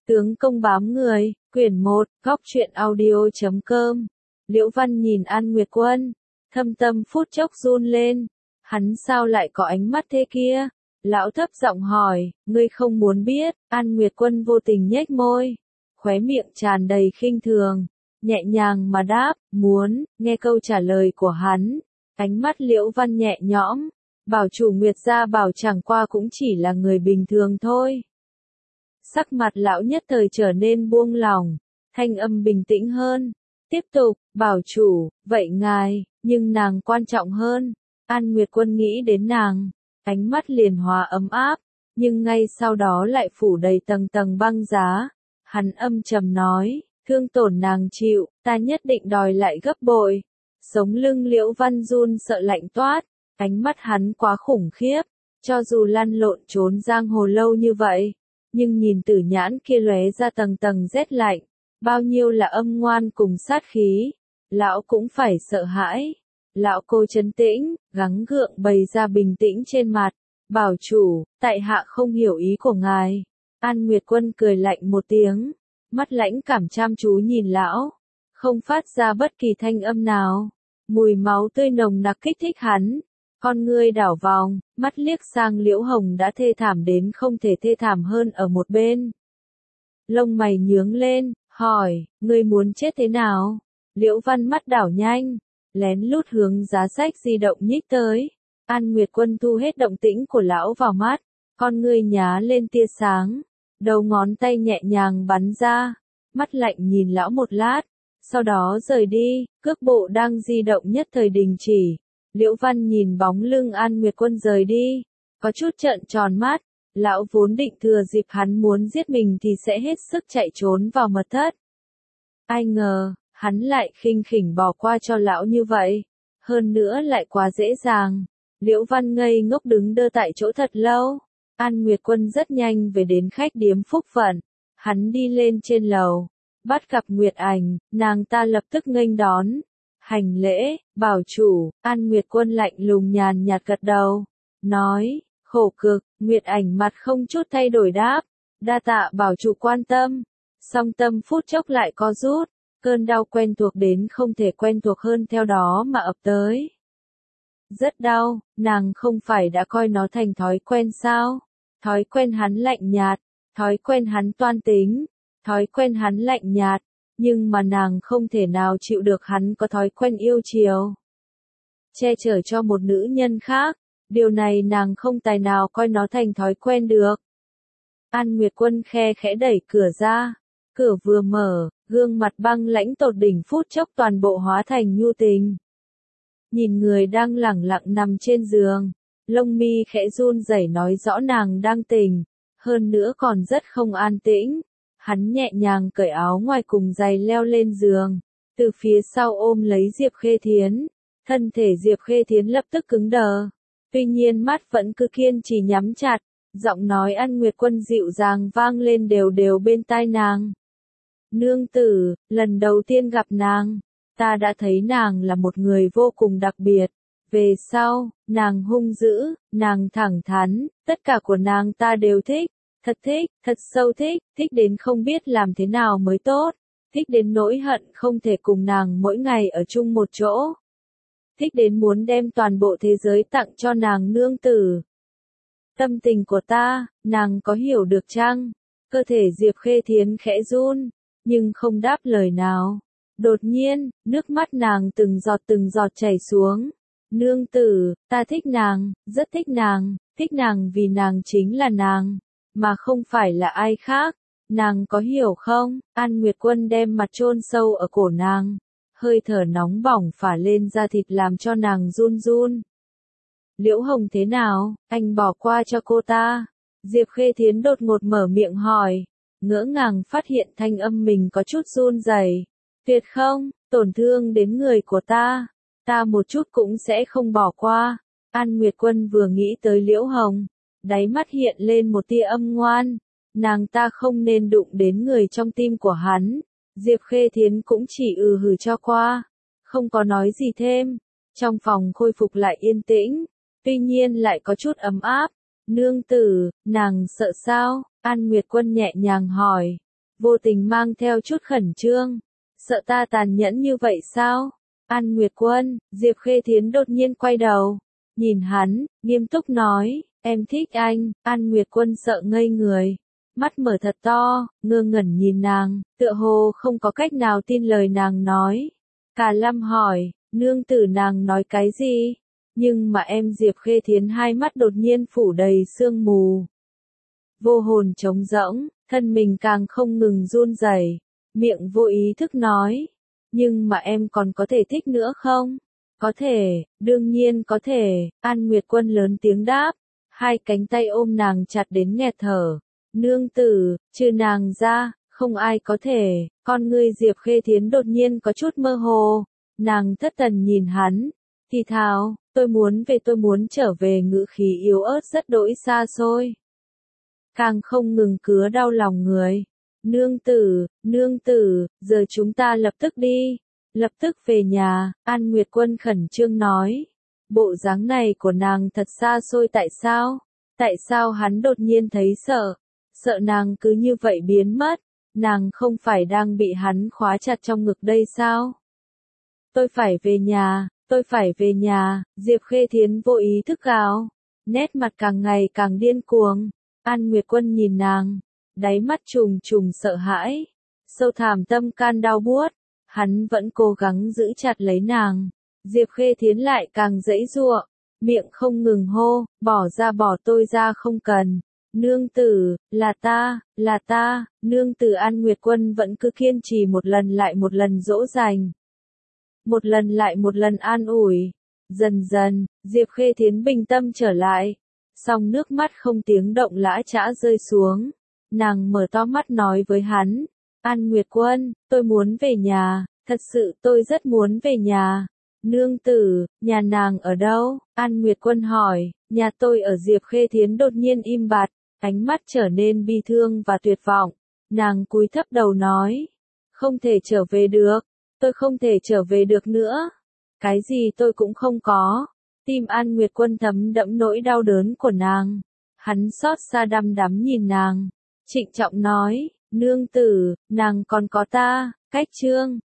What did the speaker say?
Tướng công bám người, quyển 1, góc truyện audio.com. Liễu Văn nhìn An Nguyệt Quân, thâm tâm phút chốc run lên. Hắn sao lại có ánh mắt thế kia? Lão thấp giọng hỏi, ngươi không muốn biết. An Nguyệt Quân vô tình nhếch môi, khóe miệng tràn đầy khinh thường, nhẹ nhàng mà đáp, muốn. Nghe câu trả lời của hắn, ánh mắt Liễu Văn nhẹ nhõm, bảo chủ Nguyệt gia bảo chẳng qua cũng chỉ là người bình thường thôi. Sắc mặt lão nhất thời trở nên buông lỏng, thanh âm bình tĩnh hơn. Tiếp tục, bảo chủ, vậy ngài, nhưng nàng quan trọng hơn. An Nguyệt Quân nghĩ đến nàng, ánh mắt liền hóa ấm áp, nhưng ngay sau đó lại phủ đầy tầng tầng băng giá. Hắn âm trầm nói, thương tổn nàng chịu, ta nhất định đòi lại gấp bội. Sống lưng Liễu Văn run sợ lạnh toát, ánh mắt hắn quá khủng khiếp, cho dù lăn lộn trốn giang hồ lâu như vậy, nhưng nhìn Tử nhãn kia lóe ra tầng tầng rét lạnh, bao nhiêu là âm ngoan cùng sát khí, lão cũng phải sợ hãi. Lão cô trấn tĩnh, gắng gượng bày ra bình tĩnh trên mặt, bảo chủ, tại hạ không hiểu ý của ngài. An Nguyệt Quân cười lạnh một tiếng, mắt lãnh cảm chăm chú nhìn lão, không phát ra bất kỳ thanh âm nào. Mùi máu tươi nồng nặc kích thích hắn, con ngươi đảo vòng, mắt liếc sang Liễu Hồng đã thê thảm đến không thể thê thảm hơn ở một bên. Lông mày nhướng lên, hỏi, ngươi muốn chết thế nào? Liễu Văn mắt đảo nhanh, lén lút hướng giá sách di động nhích tới. An Nguyệt Quân thu hết động tĩnh của lão vào mắt, con ngươi nhá lên tia sáng, đầu ngón tay nhẹ nhàng bắn ra, mắt lạnh nhìn lão một lát, sau đó rời đi, cước bộ đang di động nhất thời đình chỉ. Liễu Văn nhìn bóng lưng An Nguyệt Quân rời đi, có chút trợn tròn mắt, lão vốn định thừa dịp hắn muốn giết mình thì sẽ hết sức chạy trốn vào mật thất. Ai ngờ, hắn lại khinh khỉnh bỏ qua cho lão như vậy, hơn nữa lại quá dễ dàng. Liễu Văn ngây ngốc đứng đơ tại chỗ thật lâu. An Nguyệt Quân rất nhanh về đến khách điếm Phúc Vận, hắn đi lên trên lầu, bắt gặp Nguyệt Ảnh, nàng ta lập tức nghênh đón. Hành lễ, bảo chủ. An Nguyệt Quân lạnh lùng nhàn nhạt gật đầu, nói, khổ cực. Nguyệt Ảnh mặt không chút thay đổi đáp, đa tạ bảo chủ quan tâm. Song tâm phút chốc lại co rút, cơn đau quen thuộc đến không thể quen thuộc hơn theo đó mà ập tới. Rất đau, nàng không phải đã coi nó thành thói quen sao? Thói quen hắn lạnh nhạt, thói quen hắn toan tính, thói quen hắn lạnh nhạt. Nhưng mà nàng không thể nào chịu được hắn có thói quen yêu chiều, che chở cho một nữ nhân khác, điều này nàng không tài nào coi nó thành thói quen được. An Nguyệt Quân khe khẽ đẩy cửa ra, cửa vừa mở, gương mặt băng lãnh tột đỉnh phút chốc toàn bộ hóa thành nhu tình. Nhìn người đang lẳng lặng nằm trên giường, lông mi khẽ run rẩy nói rõ nàng đang tỉnh, hơn nữa còn rất không an tĩnh. Hắn nhẹ nhàng cởi áo ngoài cùng giày leo lên giường, từ phía sau ôm lấy Diệp Khê Thiến. Thân thể Diệp Khê Thiến lập tức cứng đờ, tuy nhiên mắt vẫn cứ kiên trì nhắm chặt, giọng nói An Nguyệt Quân dịu dàng vang lên đều đều bên tai nàng. Nương tử, lần đầu tiên gặp nàng, ta đã thấy nàng là một người vô cùng đặc biệt. Về sau, nàng hung dữ, nàng thẳng thắn, tất cả của nàng ta đều thích. Thích, thật sâu thích, thích đến không biết làm thế nào mới tốt, thích đến nỗi hận không thể cùng nàng mỗi ngày ở chung một chỗ, thích đến muốn đem toàn bộ thế giới tặng cho nàng nương tử. Tâm tình của ta, nàng có hiểu được chăng? Cơ thể Diệp Khê Thiến khẽ run, nhưng không đáp lời nào. Đột nhiên, nước mắt nàng từng giọt chảy xuống. Nương tử, ta thích nàng, rất thích nàng vì nàng chính là nàng, mà không phải là ai khác. Nàng có hiểu không? An Nguyệt Quân đem mặt chôn sâu ở cổ nàng, hơi thở nóng bỏng phả lên da thịt làm cho nàng run run. Liễu Hồng thế nào? Anh bỏ qua cho cô ta. Diệp Khê Thiến đột ngột mở miệng hỏi, ngỡ ngàng phát hiện thanh âm mình có chút run rẩy. Tuyệt không, tổn thương đến người của ta một chút cũng sẽ không bỏ qua. An Nguyệt Quân vừa nghĩ tới Liễu Hồng, đáy mắt hiện lên một tia âm ngoan, nàng ta không nên đụng đến người trong tim của hắn. Diệp Khê Thiến cũng chỉ hừ cho qua, không có nói gì thêm. Trong phòng khôi phục lại yên tĩnh, tuy nhiên lại có chút ấm áp. Nương tử, nàng sợ sao? An Nguyệt Quân nhẹ nhàng hỏi. vô tình mang theo chút khẩn trương. Sợ ta tàn nhẫn như vậy sao? An Nguyệt Quân, Diệp Khê Thiến đột nhiên quay đầu, nhìn hắn, nghiêm túc nói, em thích anh. An Nguyệt Quân sợ ngây người, mắt mở thật to, ngơ ngẩn nhìn nàng, tựa hồ không có cách nào tin lời nàng nói. Cả Lâm hỏi, nương tử nàng nói cái gì? Nhưng mà em Diệp Khê Thiến hai mắt đột nhiên phủ đầy sương mù. Vô hồn trống rỗng, thân mình càng không ngừng run rẩy, miệng vô ý thức nói. Nhưng mà em còn có thể thích nữa không? Có thể, đương nhiên có thể, An Nguyệt Quân lớn tiếng đáp, hai cánh tay ôm nàng chặt đến nghẹt thở. Nương tử, trừ nàng ra, không ai có thể. Con ngươi Diệp Khê Thiến đột nhiên có chút mơ hồ, nàng thất thần nhìn hắn, thì thào, tôi muốn trở về, ngữ khí yếu ớt rất đỗi xa xôi. Càng không ngừng cứa đau lòng người. Nương tử, giờ chúng ta lập tức đi, lập tức về nhà. An Nguyệt Quân khẩn trương nói. Bộ dáng này của nàng thật xa xôi. Tại sao hắn đột nhiên thấy sợ nàng cứ như vậy biến mất, nàng không phải đang bị hắn khóa chặt trong ngực đây sao? Tôi phải về nhà, Diệp Khê Thiến vô ý thức gào, nét mặt càng ngày càng điên cuồng. An Nguyệt Quân nhìn nàng, đáy mắt trùng trùng sợ hãi, sâu thẳm tâm can đau buốt, hắn vẫn cố gắng giữ chặt lấy nàng. Diệp Khê Thiến lại càng giãy giụa, miệng không ngừng hô, bỏ tôi ra không cần. Nương tử, là ta, nương tử. An Nguyệt Quân vẫn cứ kiên trì một lần lại một lần dỗ dành. Một lần lại một lần an ủi. Dần dần, Diệp Khê Thiến bình tâm trở lại. Song nước mắt không tiếng động lã chã rơi xuống. Nàng mở to mắt nói với hắn. An Nguyệt Quân, tôi muốn về nhà, thật sự tôi rất muốn về nhà. Nương tử, nhà nàng ở đâu? An Nguyệt Quân hỏi. Nhà tôi ở. Diệp Khê Thiến đột nhiên im bặt, ánh mắt trở nên bi thương và tuyệt vọng. Nàng cúi thấp đầu nói. Không thể trở về được. Tôi không thể trở về được nữa. Cái gì tôi cũng không có. Tim An Nguyệt Quân thấm đẫm nỗi đau đớn của nàng. Hắn xót xa đăm đắm nhìn nàng, trịnh trọng nói, nương tử, nàng còn có ta. Cách chương